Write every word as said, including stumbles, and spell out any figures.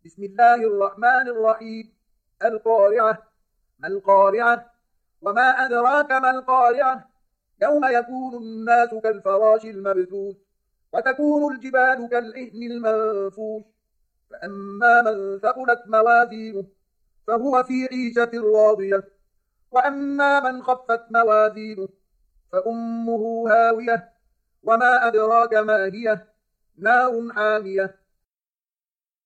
بسم الله الرحمن الرحيم. القارعة. ما القارعة؟ وما أدراك ما القارعة؟ يوم يكون الناس كالفراش المبثوث وتكون الجبال كالعهن المنفوش فأما من ثقلت موازينه فهو في عيشة راضية وأما من خفت موازينه فأمه هاوية وما أدراك ما هي نار حامية